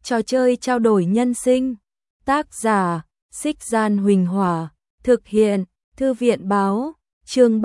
Trò chơi trao đổi nhân sinh. Tác giả: Xích Gian Huỳnh Hỏa. Thực hiện: Thư viện Báo. Chương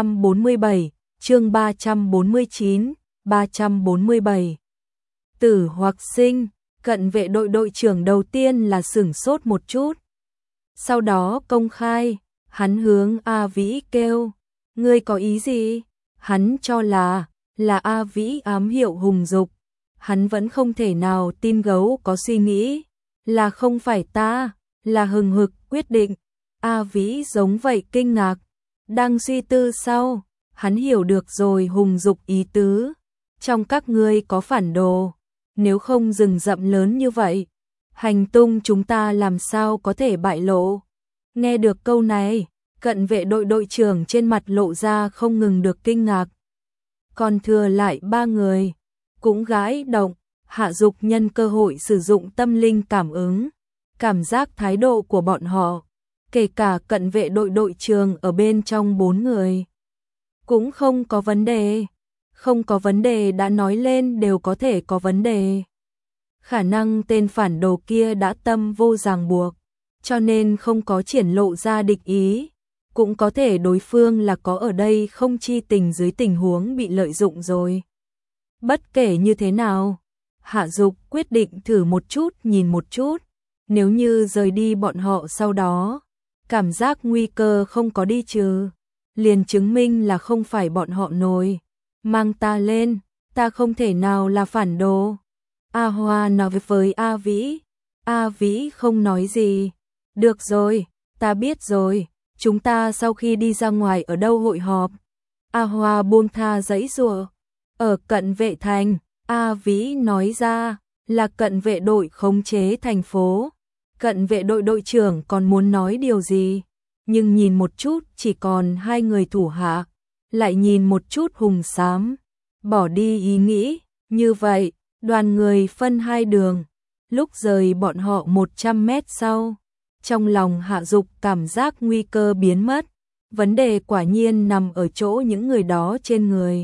347, chương 349, 347. Tử hoặc sinh. Cận vệ đội trưởng đầu tiên là sửng sốt một chút. Sau đó công khai, hắn hướng A Vĩ kêu, ngươi có ý gì? Hắn cho là A Vĩ ám hiệu Hùng Dục. Hắn vẫn không thể nào tin gấu có suy nghĩ, là không phải ta, là hừng hực quyết định. A Vĩ giống vậy kinh ngạc, đang suy tư sau, hắn hiểu được rồi Hùng Dục ý tứ. Trong các ngươi có phản đồ, nếu không rừng rậm lớn như vậy, hành tung chúng ta làm sao có thể bại lộ. Nghe được câu này, cận vệ đội trưởng trên mặt lộ ra không ngừng được kinh ngạc. Còn thừa lại 3 người, cũng gãi động. Hạ Dục nhân cơ hội sử dụng tâm linh cảm ứng, cảm giác thái độ của bọn họ, kể cả cận vệ đội trưởng ở bên trong 4 người. Cũng không có vấn đề. Không có vấn đề đã nói lên đều có thể có vấn đề. Khả năng tên phản đồ kia đã tâm vô ràng buộc, cho nên không có triển lộ ra địch ý. Cũng có thể đối phương là có ở đây không chi tình dưới tình huống bị lợi dụng rồi. Bất kể như thế nào, Hạ Dục quyết định thử một chút nhìn một chút. Nếu như rời đi bọn họ sau đó, cảm giác nguy cơ không có đi trừ, liền chứng minh là không phải bọn họ nổi. Mang ta lên, ta không thể nào là phản đồ. A Hoa nói với A Vĩ. A Vĩ không nói gì. Được rồi, ta biết rồi, chúng ta sau khi đi ra ngoài ở đâu hội họp. A Hoa buông tha giãy giụa. Ở cận vệ thành. A Vĩ nói ra là cận vệ đội khống chế thành phố. Cận vệ đội trưởng còn muốn nói điều gì, nhưng nhìn một chút chỉ còn 2 người thủ hạ, lại nhìn một chút Hùng Xám, bỏ đi ý nghĩ. Như vậy, đoàn người phân 2 đường. Lúc rời bọn họ 100 mét sau, trong lòng Hạ Dục cảm giác nguy cơ biến mất. Vấn đề quả nhiên nằm ở chỗ những người đó trên người.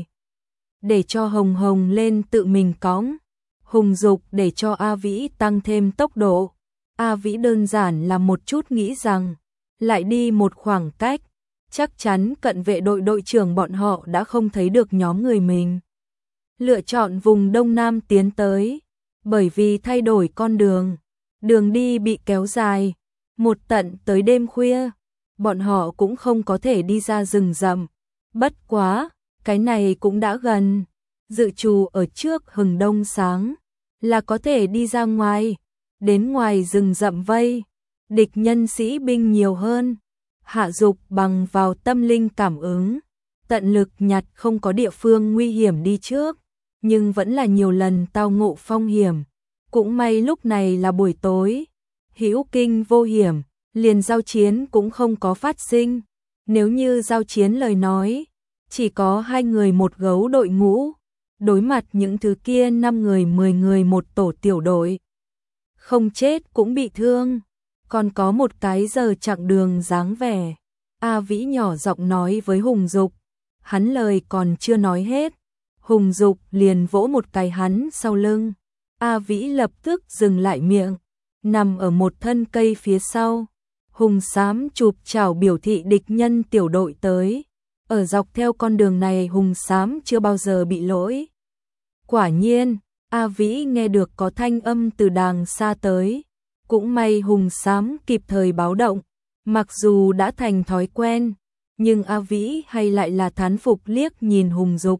Để cho Hồng Hồng lên tự mình cõng. Hùng Dục để cho A Vĩ tăng thêm tốc độ. A Vĩ đơn giản là một chút nghĩ rằng, lại đi một khoảng cách, chắc chắn cận vệ đội trưởng bọn họ đã không thấy được nhóm người mình. Lựa chọn vùng Đông Nam tiến tới, bởi vì thay đổi con đường, đường đi bị kéo dài, một tận tới đêm khuya, bọn họ cũng không có thể đi ra rừng rậm. Bất quá, cái này cũng đã gần, dự trù ở trước hừng đông sáng, là có thể đi ra ngoài, đến ngoài rừng rậm vây, địch nhân sĩ binh nhiều hơn. Hạ Dục bằng vào tâm linh cảm ứng, tận lực nhặt không có địa phương nguy hiểm đi trước, nhưng vẫn là nhiều lần tao ngộ phong hiểm. Cũng may lúc này là buổi tối, hữu kinh vô hiểm, liền giao chiến cũng không có phát sinh. Nếu như giao chiến lời nói, chỉ có 2 người một gấu đội ngũ, đối mặt những thứ kia 5 người 10 người một tổ tiểu đội. Không chết cũng bị thương, còn có một cái giờ chặng đường dáng vẻ. A Vĩ nhỏ giọng nói với Hùng Dục, hắn lời còn chưa nói hết, Hùng Dục liền vỗ một cái hắn sau lưng. A Vĩ lập tức dừng lại miệng, nằm ở một thân cây phía sau. Hùng Xám chụp chảo biểu thị địch nhân tiểu đội tới. Ở dọc theo con đường này Hùng Xám chưa bao giờ bị lỗi. Quả nhiên, A Vĩ nghe được có thanh âm từ đàng xa tới. Cũng may Hùng Xám kịp thời báo động. Mặc dù đã thành thói quen, nhưng A Vĩ hay lại là thán phục liếc nhìn Hùng Dục.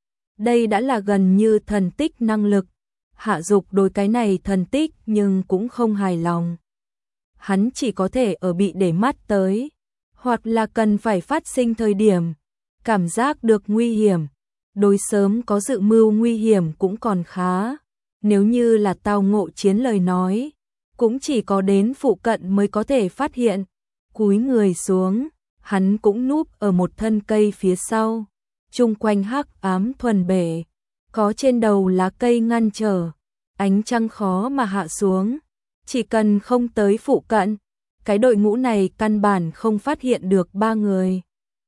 Đây đã là gần như thần tích năng lực. Hạ Dục đối cái này thần tích nhưng cũng không hài lòng. Hắn chỉ có thể ở bị để mắt tới, hoặc là cần phải phát sinh thời điểm, cảm giác được nguy hiểm. Đối sớm có dự mưu nguy hiểm cũng còn khá. Nếu như là tao ngộ chiến lời nói, cũng chỉ có đến phụ cận mới có thể phát hiện. Cúi người xuống, hắn cũng núp ở một thân cây phía sau. Chung quanh hắc ám thuần bể, có trên đầu lá cây ngăn trở, ánh trăng khó mà hạ xuống. Chỉ cần không tới phụ cận, cái đội ngũ này căn bản không phát hiện được 3 người.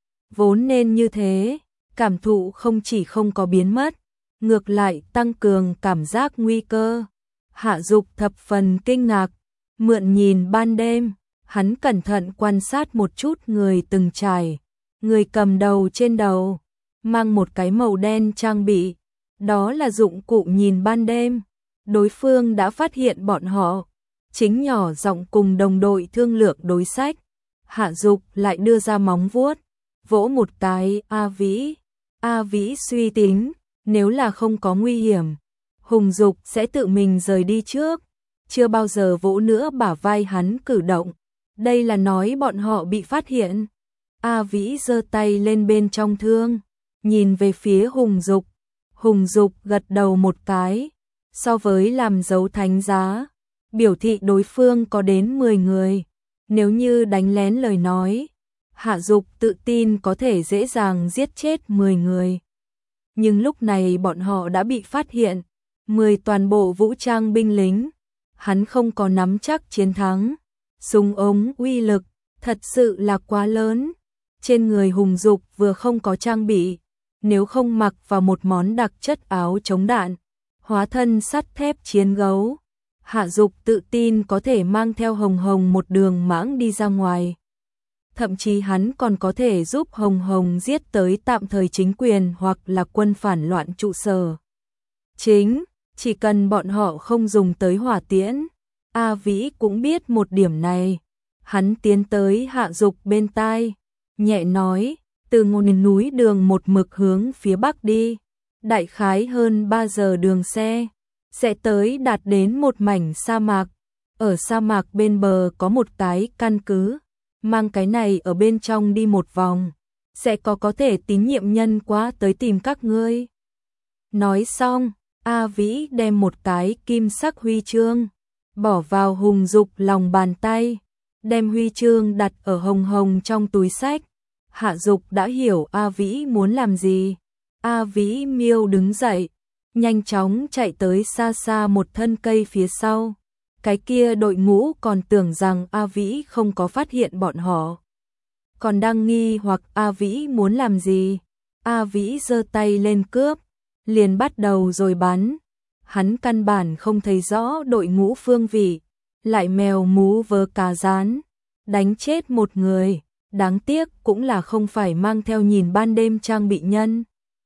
Vốn nên như thế, cảm thụ không chỉ không có biến mất, ngược lại tăng cường cảm giác nguy cơ. Hạ Dục thập phần kinh ngạc, mượn nhìn ban đêm, hắn cẩn thận quan sát một chút người từng trải, người cầm đầu trên đầu, mang một cái màu đen trang bị, đó là dụng cụ nhìn ban đêm. Đối phương đã phát hiện bọn họ, chính nhỏ giọng cùng đồng đội thương lượng đối sách. Hạ Dục lại đưa ra móng vuốt, vỗ một cái. A Vĩ suy tính, nếu là không có nguy hiểm, Hùng Dục sẽ tự mình rời đi trước, chưa bao giờ vỗ nữa bả vai hắn cử động. Đây là nói bọn họ bị phát hiện. A Vĩ giơ tay lên bên trong thương, nhìn về phía Hùng Dục. Hùng Dục gật đầu một cái, so với làm dấu thánh giá, biểu thị đối phương có đến 10 người. Nếu như đánh lén lời nói, Hạ Dục tự tin có thể dễ dàng giết chết 10 người. Nhưng lúc này bọn họ đã bị phát hiện, 10 toàn bộ vũ trang binh lính, hắn không có nắm chắc chiến thắng. Súng ống uy lực thật sự là quá lớn. Trên người Hùng Dục vừa không có trang bị, nếu không mặc vào một món đặc chất áo chống đạn, hóa thân sắt thép chiến gấu, Hạ Dục tự tin có thể mang theo Hồng Hồng một đường mãng đi ra ngoài. Thậm chí hắn còn có thể giúp Hồng Hồng giết tới tạm thời chính quyền hoặc là quân phản loạn trụ sở chính, chỉ cần bọn họ không dùng tới hỏa tiễn. A Vĩ cũng biết một điểm này. Hắn tiến tới Hạ Dục bên tai, nhẹ nói, từ ngọn núi đường một mực hướng phía bắc đi, đại khái hơn 3 giờ đường xe, sẽ tới đạt đến một mảnh sa mạc. Ở sa mạc bên bờ có một cái căn cứ, mang cái này ở bên trong đi một vòng, sẽ có thể tín nhiệm nhân quá tới tìm các ngươi. Nói xong, A Vĩ đem một cái kim sắc huy chương bỏ vào Hùng Dục lòng bàn tay, đem huy chương đặt ở Hồng Hồng trong túi sách. Hạ Dục đã hiểu A Vĩ muốn làm gì. A Vĩ miêu đứng dậy, nhanh chóng chạy tới xa xa một thân cây phía sau. Cái kia đội ngũ còn tưởng rằng A Vĩ không có phát hiện bọn họ, còn đang nghi hoặc A Vĩ muốn làm gì. A Vĩ giơ tay lên cướp, liền bắt đầu rồi bắn. Hắn căn bản không thấy rõ đội ngũ phương vị, lại mèo mú vớ cá rán, đánh chết một người. Đáng tiếc cũng là không phải mang theo nhìn ban đêm trang bị nhân.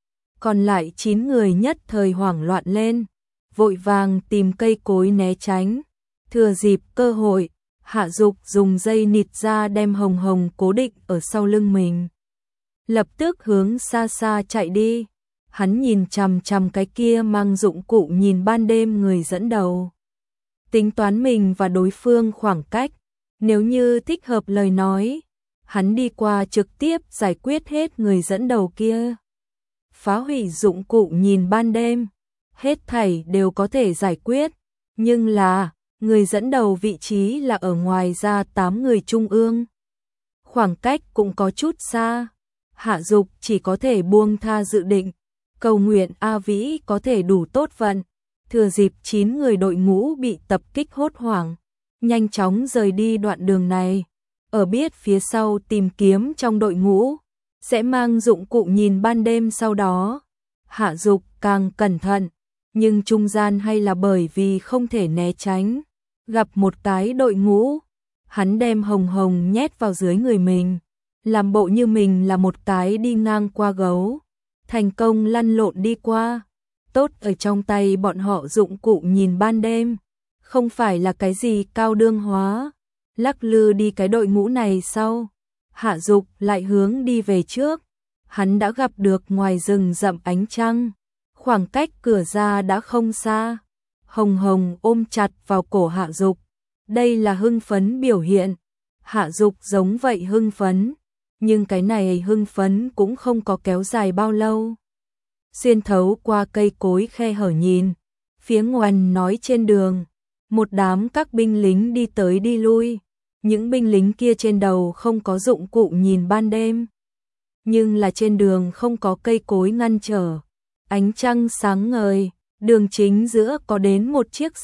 Còn lại 9 người nhất thời hoảng loạn lên, vội vàng tìm cây cối né tránh. Thừa dịp cơ hội, Hạ Dục dùng dây nịt ra đem Hồng Hồng cố định ở sau lưng mình, lập tức hướng xa xa chạy đi. Hắn nhìn chằm chằm cái kia mang dụng cụ nhìn ban đêm người dẫn đầu, tính toán mình và đối phương khoảng cách, nếu như thích hợp lời nói, hắn đi qua trực tiếp giải quyết hết người dẫn đầu kia. Phá hủy dụng cụ nhìn ban đêm, hết thảy đều có thể giải quyết, nhưng là người dẫn đầu vị trí là ở ngoài ra 8 người trung ương, khoảng cách cũng có chút xa. Hạ Dục chỉ có thể buông tha dự định, cầu nguyện A Vĩ có thể đủ tốt vận. Thừa dịp 9 người đội ngũ bị tập kích hốt hoảng, nhanh chóng rời đi đoạn đường này. Ở biết phía sau tìm kiếm trong đội ngũ sẽ mang dụng cụ nhìn ban đêm sau đó. Hạ Dục càng cẩn thận, nhưng trung gian hay là bởi vì không thể né tránh, gặp một cái đội ngũ, hắn đem Hồng Hồng nhét vào dưới người mình, làm bộ như mình là một cái đi ngang qua gấu, thành công lăn lộn đi qua. Tốt ở trong tay bọn họ dụng cụ nhìn ban đêm, không phải là cái gì cao đương hóa. Lắc lư đi cái đội ngũ này sau, Hạ Dục lại hướng đi về trước. Hắn đã gặp được ngoài rừng rậm ánh trăng, khoảng cách cửa ra đã không xa. Hồng Hồng ôm chặt vào cổ Hạ Dục, đây là hưng phấn biểu hiện. Hạ Dục giống vậy hưng phấn, nhưng cái này hưng phấn cũng không có kéo dài bao lâu. Xuyên thấu qua cây cối khe hở nhìn, phía ngoằn nói trên đường, một đám các binh lính đi tới đi lui. Những binh lính kia trên đầu không có dụng cụ nhìn ban đêm, nhưng là trên đường không có cây cối ngăn trở, ánh trăng sáng ngời, đường chính giữa có đến một chiếc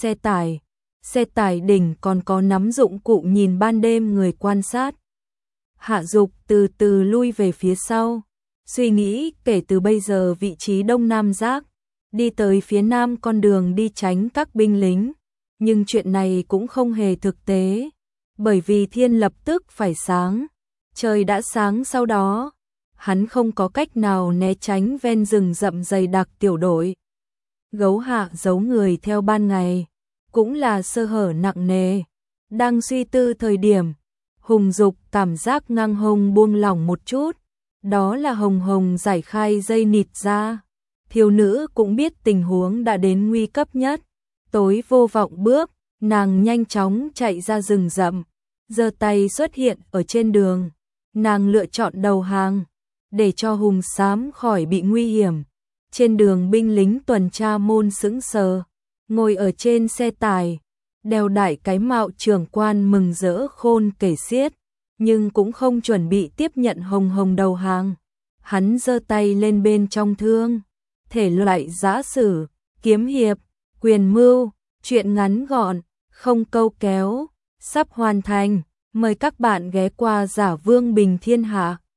xe tải đỉnh còn có nắm dụng cụ nhìn ban đêm người quan sát. Hạ Dục từ từ lui về phía sau, suy nghĩ kể từ bây giờ vị trí đông nam giác, đi tới phía nam con đường đi tránh các binh lính, Nhưng chuyện này cũng không hề thực tế, bởi vì thiên lập tức phải sáng. Trời đã sáng sau đó, hắn không có cách nào né tránh ven rừng rậm dày đặc tiểu đội. Gấu hạ giấu người theo ban ngày, cũng là sơ hở nặng nề. Đang suy tư thời điểm, Hùng Dục cảm giác ngang hông buông lỏng một chút, đó là Hồng Hồng giải khai dây nịt ra. Thiếu nữ cũng biết tình huống đã đến nguy cấp nhất, tối vô vọng bước, nàng nhanh chóng chạy ra rừng rậm, giơ tay xuất hiện ở trên đường, nàng lựa chọn đầu hàng, để cho Hùng Xám khỏi bị nguy hiểm. Trên đường binh lính tuần tra môn sững sờ, ngồi ở trên xe tải, đeo đại cái mạo trưởng quan mừng rỡ khôn kể xiết, nhưng cũng không chuẩn bị tiếp nhận Hồng Hồng đầu hàng. Hắn giơ tay lên bên trong thương, thể loại giã sử, kiếm hiệp, quyền mưu, chuyện ngắn gọn, không câu kéo, sắp hoàn thành. Mời các bạn ghé qua Giả Vương Bình Thiên Hạ.